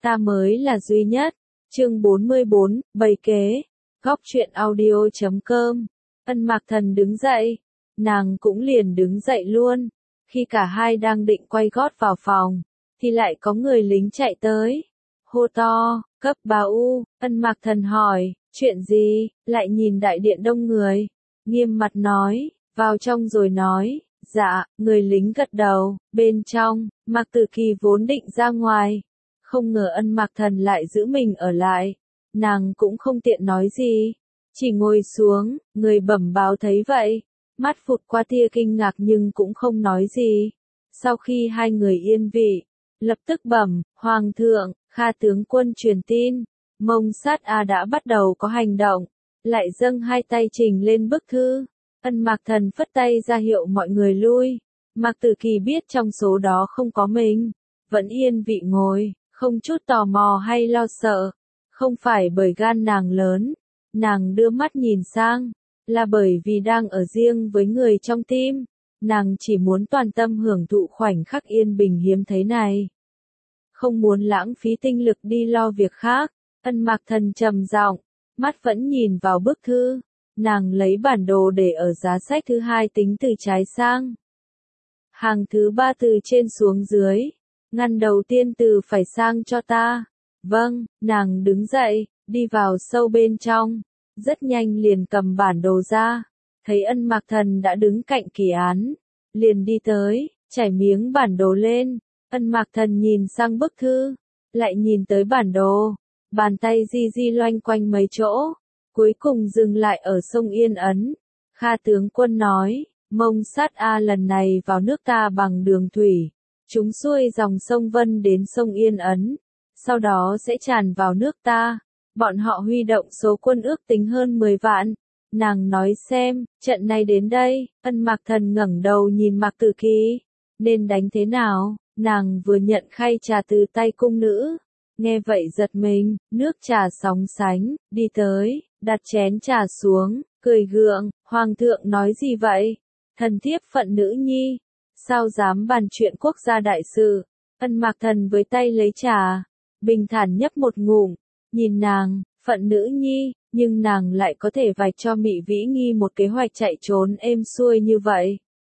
ta mới là duy nhất. Chương 44, bày kế. Góc truyện audio.com. Ân Mạc Thần đứng dậy, nàng cũng liền đứng dậy luôn. Khi cả hai đang định quay gót vào phòng, thì lại có người lính chạy tới. Hô to, cấp bà U. Ân Mạc Thần hỏi, chuyện gì? Lại nhìn đại điện đông người, nghiêm mặt nói, vào trong rồi nói. Dạ, người lính gật đầu. Bên trong, Mạc Tử Kỳ vốn định ra ngoài, không ngờ Ân Mạc Thần lại giữ mình ở lại. Nàng cũng không tiện nói gì, chỉ ngồi xuống. Người bẩm báo thấy vậy, mắt phụt qua tia kinh ngạc nhưng cũng không nói gì. Sau khi hai người yên vị, lập tức bẩm, Hoàng thượng, Kha tướng quân truyền tin, Mông Sát A đã bắt đầu có hành động, lại dâng hai tay trình lên bức thư. Ân Mạc Thần phất tay ra hiệu mọi người lui. Mạc Tử Kỳ biết trong số đó không có mình, vẫn yên vị ngồi, không chút tò mò hay lo sợ. Không phải bởi gan nàng lớn, nàng đưa mắt nhìn sang, là bởi vì đang ở riêng với người trong tim. Nàng chỉ muốn toàn tâm hưởng thụ khoảnh khắc yên bình hiếm thấy này, không muốn lãng phí tinh lực đi lo việc khác. Ân Mạc Thần trầm giọng, mắt vẫn nhìn vào bức thư. Nàng lấy bản đồ để ở giá sách thứ hai tính từ trái sang. Hàng thứ ba từ trên xuống dưới. Ngăn đầu tiên từ phải sang cho ta. Vâng, nàng đứng dậy, đi vào sâu bên trong. Rất nhanh liền cầm bản đồ ra. Thấy Ân Mạc Thần đã đứng cạnh kỳ án. Liền đi tới, trải miếng bản đồ lên. Ân Mạc Thần nhìn sang bức thư, lại nhìn tới bản đồ. Bàn tay di di loanh quanh mấy chỗ, cuối cùng dừng lại ở sông Yên Ấn. Kha tướng quân nói, Mông Sát A lần này vào nước ta bằng đường thủy, chúng xuôi dòng sông Vân đến sông Yên Ấn, sau đó sẽ tràn vào nước ta. Bọn họ huy động số quân ước tính hơn 10 vạn. Nàng nói xem, trận này đến đây. Ân Mạc Thần ngẩng đầu nhìn Mạc Tử Kỳ, nên đánh thế nào? Nàng vừa nhận khay trà từ tay cung nữ, nghe vậy giật mình, nước trà sóng sánh, đi tới, đặt chén trà xuống, cười gượng, Hoàng thượng nói gì vậy? Thần thiếp phận nữ nhi, sao dám bàn chuyện quốc gia đại sự? Ân Mạc Thần với tay lấy trà, bình thản nhấp một ngụm, nhìn nàng, phận nữ nhi, nhưng nàng lại có thể vạch cho Mị Vĩ Nghi một kế hoạch chạy trốn êm xuôi như vậy.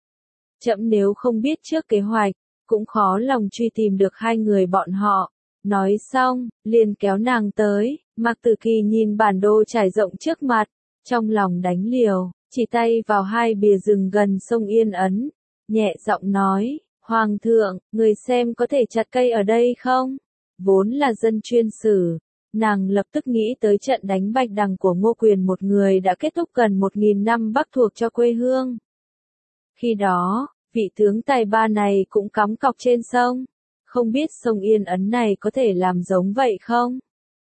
Trẫm nếu không biết trước kế hoạch, cũng khó lòng truy tìm được hai người bọn họ. Nói xong, liền kéo nàng tới. Mạc Tử Kỳ nhìn bản đồ trải rộng trước mặt, trong lòng đánh liều, chỉ tay vào hai bìa rừng gần sông Yên Ấn, nhẹ giọng nói, Hoàng thượng, người xem có thể chặt cây ở đây không? Vốn là dân chuyên sử, nàng lập tức nghĩ tới trận đánh Bạch Đằng của Ngô Quyền, một người đã kết thúc gần 1000 năm bắc thuộc cho quê hương. Khi đó, vị tướng tài ba này cũng cắm cọc trên sông. Không biết sông Yên Ấn này có thể làm giống vậy không?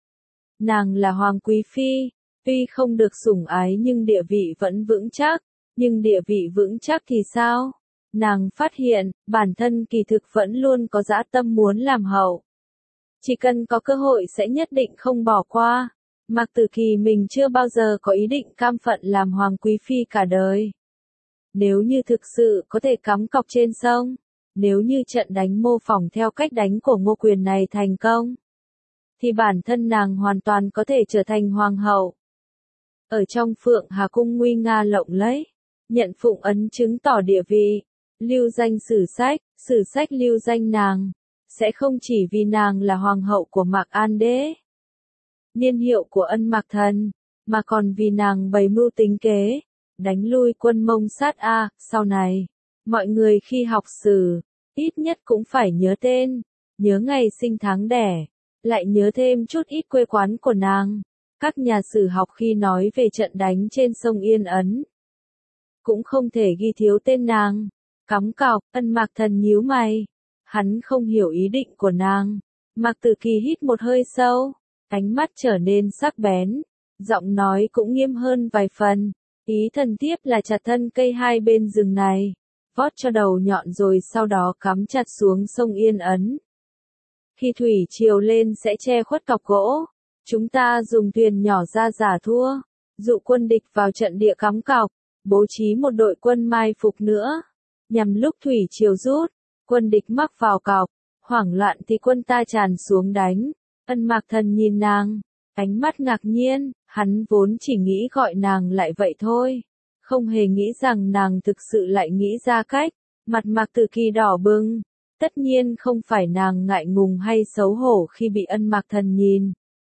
Nàng là Hoàng Quý Phi, tuy không được sủng ái nhưng địa vị vẫn vững chắc. Nhưng địa vị vững chắc thì sao? Nàng phát hiện, bản thân kỳ thực vẫn luôn có dã tâm muốn làm hậu. Chỉ cần có cơ hội sẽ nhất định không bỏ qua. Mạc Tử Kỳ mình chưa bao giờ có ý định cam phận làm Hoàng Quý Phi cả đời. Nếu như thực sự có thể cắm cọc trên sông, nếu như trận đánh mô phỏng theo cách đánh của Ngô Quyền này thành công, thì bản thân nàng hoàn toàn có thể trở thành hoàng hậu. Ở trong Phượng Hà Cung nguy nga lộng lẫy, nhận phụng ấn chứng tỏ địa vị, lưu danh sử sách lưu danh nàng, sẽ không chỉ vì nàng là hoàng hậu của Mạc An Đế, niên hiệu của Ân Mạc Thần, mà còn vì nàng bày mưu tính kế, đánh lui quân Mông Sát A. Sau này, mọi người khi học sử, ít nhất cũng phải nhớ tên, nhớ ngày sinh tháng đẻ, lại nhớ thêm chút ít quê quán của nàng. Các nhà sử học khi nói về trận đánh trên sông Yên Ấn, cũng không thể ghi thiếu tên nàng. Cắm cọc. Ân Mạc Thần nhíu mày, hắn không hiểu ý định của nàng. Mạc Tử Kỳ hít một hơi sâu, ánh mắt trở nên sắc bén, giọng nói cũng nghiêm hơn vài phần. Ý thần tiếp là chặt thân cây hai bên rừng này, vót cho đầu nhọn rồi sau đó cắm chặt xuống sông Yên Ấn. Khi thủy triều lên sẽ che khuất cọc gỗ, chúng ta dùng thuyền nhỏ ra giả thua, dụ quân địch vào trận địa cắm cọc, bố trí một đội quân mai phục nữa, nhằm lúc thủy triều rút, quân địch mắc vào cọc, hoảng loạn thì quân ta tràn xuống đánh, Ân Mạc Thần nhìn nàng, ánh mắt ngạc nhiên, hắn vốn chỉ nghĩ gọi nàng lại vậy thôi. Không hề nghĩ rằng nàng thực sự lại nghĩ ra cách. Mặt Mạc Tử Kỳ đỏ bừng. Tất nhiên không phải nàng ngại ngùng hay xấu hổ khi bị Ân Mạc Thần nhìn,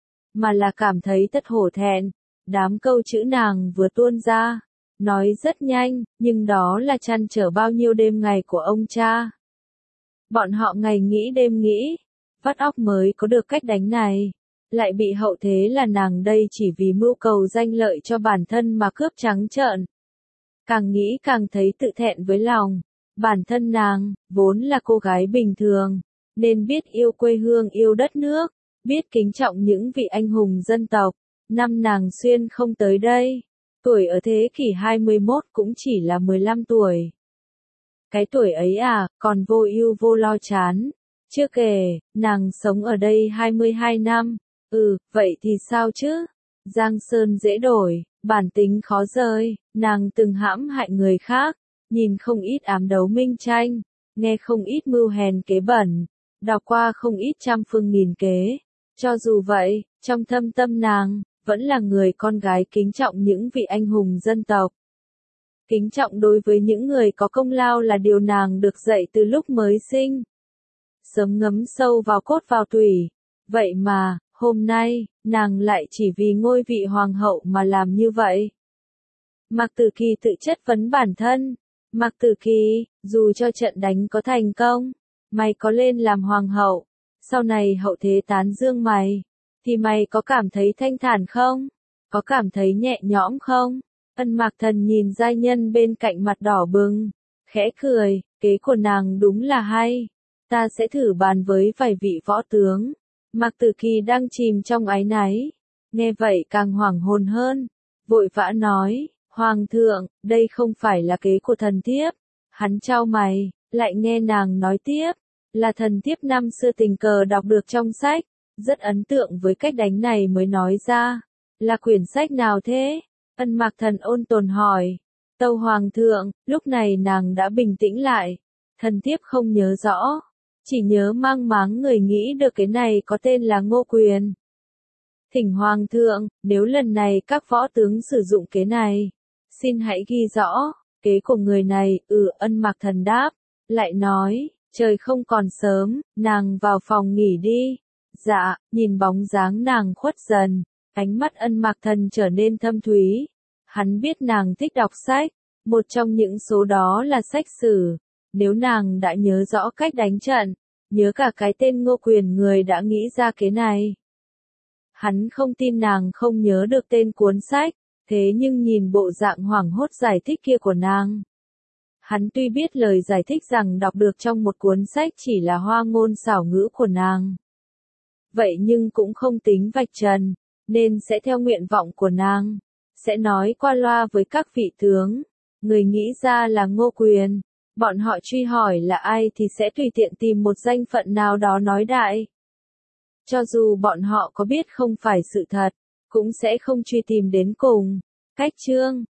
mà là cảm thấy thật hổ thẹn. Đám câu chữ nàng vừa tuôn ra, nói rất nhanh, nhưng đó là trăn trở bao nhiêu đêm ngày của ông cha. Bọn họ ngày nghĩ đêm nghĩ, vắt óc mới có được cách đánh này. Lại bị hậu thế là nàng đây chỉ vì mưu cầu danh lợi cho bản thân mà cướp trắng trợn. Càng nghĩ càng thấy tự thẹn với lòng. Bản thân nàng, vốn là cô gái bình thường, nên biết yêu quê hương yêu đất nước, biết kính trọng những vị anh hùng dân tộc. Năm nàng xuyên không tới đây, tuổi ở thế kỷ 21 cũng chỉ là 15 tuổi. Cái tuổi ấy à, còn vô ưu vô lo chán. Chưa kể, nàng sống ở đây 22 năm. Vậy thì sao chứ? Giang sơn dễ đổi, bản tính khó rời, nàng từng hãm hại người khác, nhìn không ít ám đấu minh tranh, nghe không ít mưu hèn kế bẩn, đọc qua không ít trăm phương nghìn kế. Cho dù vậy, trong thâm tâm nàng, vẫn là người con gái kính trọng những vị anh hùng dân tộc. Kính trọng đối với những người có công lao là điều nàng được dạy từ lúc mới sinh. Sớm ngấm sâu vào cốt vào tủy. Vậy mà, hôm nay, nàng lại chỉ vì ngôi vị hoàng hậu mà làm như vậy. Mạc Tử Kỳ tự chất vấn bản thân. Mạc Tử Kỳ, dù cho trận đánh có thành công, mày có lên làm hoàng hậu, sau này hậu thế tán dương mày, thì mày có cảm thấy thanh thản không? Có cảm thấy nhẹ nhõm không? Ân Mạc Thần nhìn giai nhân bên cạnh mặt đỏ bừng, khẽ cười, kế của nàng đúng là hay. Ta sẽ thử bàn với vài vị võ tướng. Mạc Tử Kỳ đang chìm trong áy náy, nghe vậy càng hoảng hồn hơn, vội vã nói, Hoàng thượng, đây không phải là kế của thần thiếp. Hắn chau mày, lại nghe nàng nói tiếp, là thần thiếp năm xưa tình cờ đọc được trong sách, rất ấn tượng với cách đánh này mới nói ra. Là quyển sách nào thế? Ân Mạc Thần ôn tồn hỏi. Tâu Hoàng thượng, lúc này nàng đã bình tĩnh lại. Thần thiếp không nhớ rõ, chỉ nhớ mang máng người nghĩ được cái này có tên là Ngô Quyền. Thỉnh Hoàng thượng, nếu lần này các võ tướng sử dụng kế này, xin hãy ghi rõ, kế của người này. Ân Mạc Thần đáp, lại nói, trời không còn sớm, nàng vào phòng nghỉ đi. Dạ, nhìn bóng dáng nàng khuất dần, ánh mắt Ân Mạc Thần trở nên thâm thúy. Hắn biết nàng thích đọc sách, một trong những số đó là sách sử. Nếu nàng đã nhớ rõ cách đánh trận, nhớ cả cái tên Ngô Quyền người đã nghĩ ra kế này. Hắn không tin nàng không nhớ được tên cuốn sách, thế nhưng nhìn bộ dạng hoảng hốt giải thích kia của nàng. Hắn tuy biết lời giải thích rằng đọc được trong một cuốn sách chỉ là hoa ngôn xảo ngữ của nàng. Vậy nhưng cũng không tính vạch trần, nên sẽ theo nguyện vọng của nàng, sẽ nói qua loa với các vị tướng. Người nghĩ ra là Ngô Quyền, bọn họ truy hỏi là ai thì sẽ tùy tiện tìm một danh phận nào đó nói đại. Cho dù bọn họ có biết không phải sự thật, cũng sẽ không truy tìm đến cùng. Cách chương